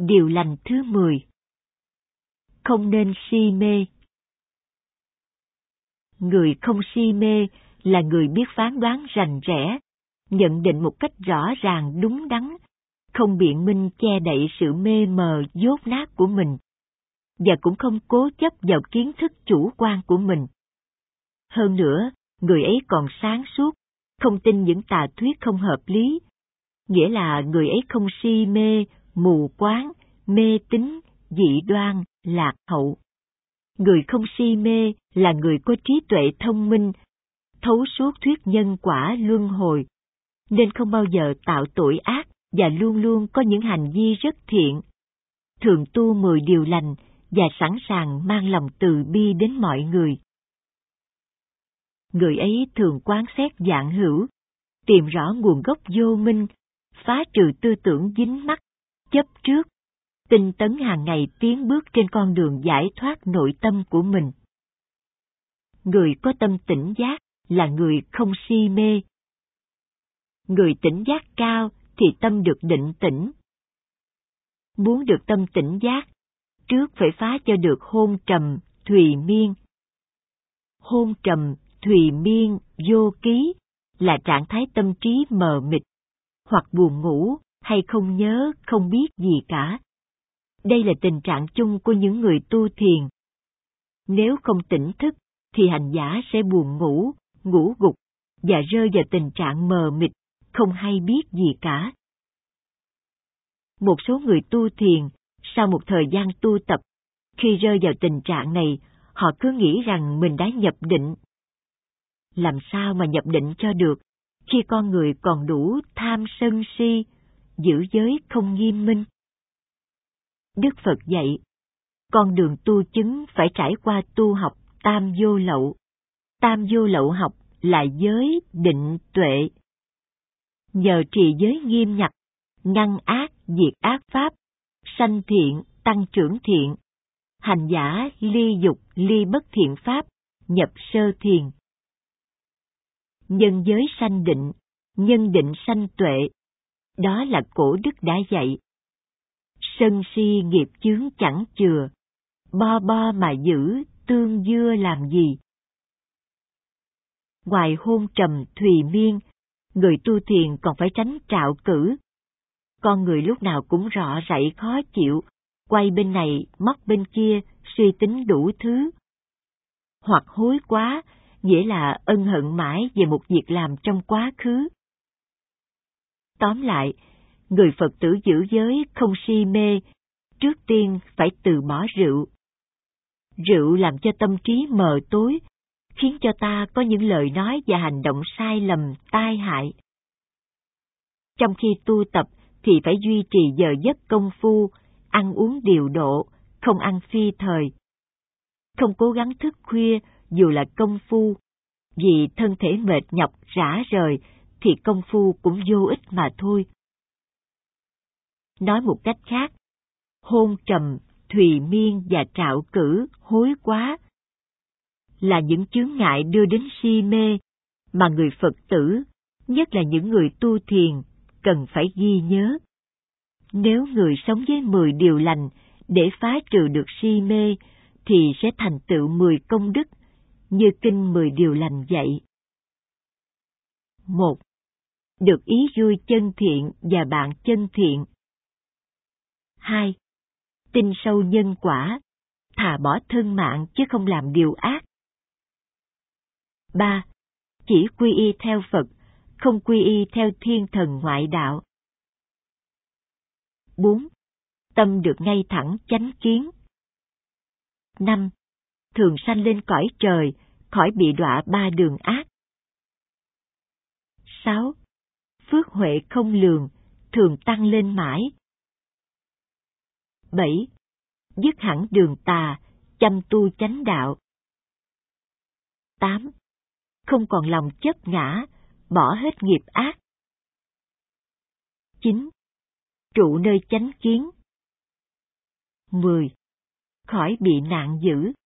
Điều lành thứ 10. Không nên si mê. Người không si mê là người biết phán đoán rành rẽ, nhận định một cách rõ ràng đúng đắn, không biện minh che đậy sự mê mờ dốt nát của mình, và cũng không cố chấp vào kiến thức chủ quan của mình. Hơn nữa, người ấy còn sáng suốt, không tin những tà thuyết không hợp lý, nghĩa là người ấy không si mê, mù quáng, mê tín, dị đoan, lạc hậu. Người không si mê là người có trí tuệ thông minh, thấu suốt thuyết nhân quả luân hồi, nên không bao giờ tạo tội ác và luôn luôn có những hành vi rất thiện, thường tu 10 điều lành và sẵn sàng mang lòng từ bi đến mọi người. Người ấy thường quán xét vạn hữu, tìm rõ nguồn gốc vô minh, phá trừ tư tưởng dính mắc, chấp trước, tinh tấn hàng ngày tiến bước trên con đường giải thoát nội tâm của mình. Người có tâm tỉnh giác là người không si mê. Người tỉnh giác cao thì tâm được định tĩnh. Muốn được tâm tỉnh giác, trước phải phá cho được hôn trầm, thùy miên. Hôn trầm, thùy miên, vô ký là trạng thái tâm trí mờ mịt, hoặc buồn ngủ, hay không nhớ, không biết gì cả. Đây là tình trạng chung của những người tu thiền. Nếu không tỉnh thức, thì hành giả sẽ buồn ngủ, ngủ gục, và rơi vào tình trạng mờ mịt, không hay biết gì cả. Một số người tu thiền, sau một thời gian tu tập, khi rơi vào tình trạng này, họ cứ nghĩ rằng mình đã nhập định. Làm sao mà nhập định cho được, khi con người còn đủ tham sân si, giữ giới không nghiêm minh? Đức Phật dạy, con đường tu chứng phải trải qua tu học tam vô lậu. Tam vô lậu học là giới, định, tuệ. Nhờ trì giới nghiêm ngặt, ngăn ác, diệt ác pháp, sanh thiện, tăng trưởng thiện, hành giả ly dục, ly bất thiện pháp, nhập sơ thiền. Nhân giới sanh định, nhân định sanh tuệ. Đó là cổ đức đã dạy. Sân si nghiệp chướng chẳng chừa, bo bo mà giữ, tương dưa làm gì? Ngoài hôn trầm thùy miên, người tu thiền còn phải tránh trạo cử. Con người lúc nào cũng rọ rẫy khó chịu, quay bên này, móc bên kia, suy tính đủ thứ. Hoặc hối quá, nghĩa là ân hận mãi về một việc làm trong quá khứ. Tóm lại, người Phật tử giữ giới không si mê, trước tiên phải từ bỏ rượu. Rượu làm cho tâm trí mờ tối, khiến cho ta có những lời nói và hành động sai lầm, tai hại. Trong khi tu tập thì phải duy trì giờ giấc công phu, ăn uống điều độ, không ăn phi thời. Không cố gắng thức khuya dù là công phu, vì thân thể mệt nhọc rã rời thì công phu cũng vô ích mà thôi. Nói một cách khác, hôn trầm, thùy miên và trạo cử, hối quá là những chướng ngại đưa đến si mê mà người Phật tử, nhất là những người tu thiền, cần phải ghi nhớ. Nếu người sống với 10 điều lành để phá trừ được si mê, thì sẽ thành tựu 10 công đức, như kinh 10 điều lành dạy. 1. Được ý vui chân thiện và bạn chân thiện. 2. Tin sâu nhân quả, thà bỏ thân mạng chứ không làm điều ác. 3. Chỉ quy y theo Phật, không quy y theo thiên thần ngoại đạo. 4. Tâm được ngay thẳng chánh kiến. 5. Thường sanh lên cõi trời, khỏi bị đọa 3 đường ác. 6. Phước huệ không lường, thường tăng lên mãi. 7. Dứt hẳn đường tà, chăm tu chánh đạo. 8. Không còn lòng chấp ngã, bỏ hết nghiệp ác. 9. Trụ nơi chánh kiến. 10. Khỏi bị nạn dữ.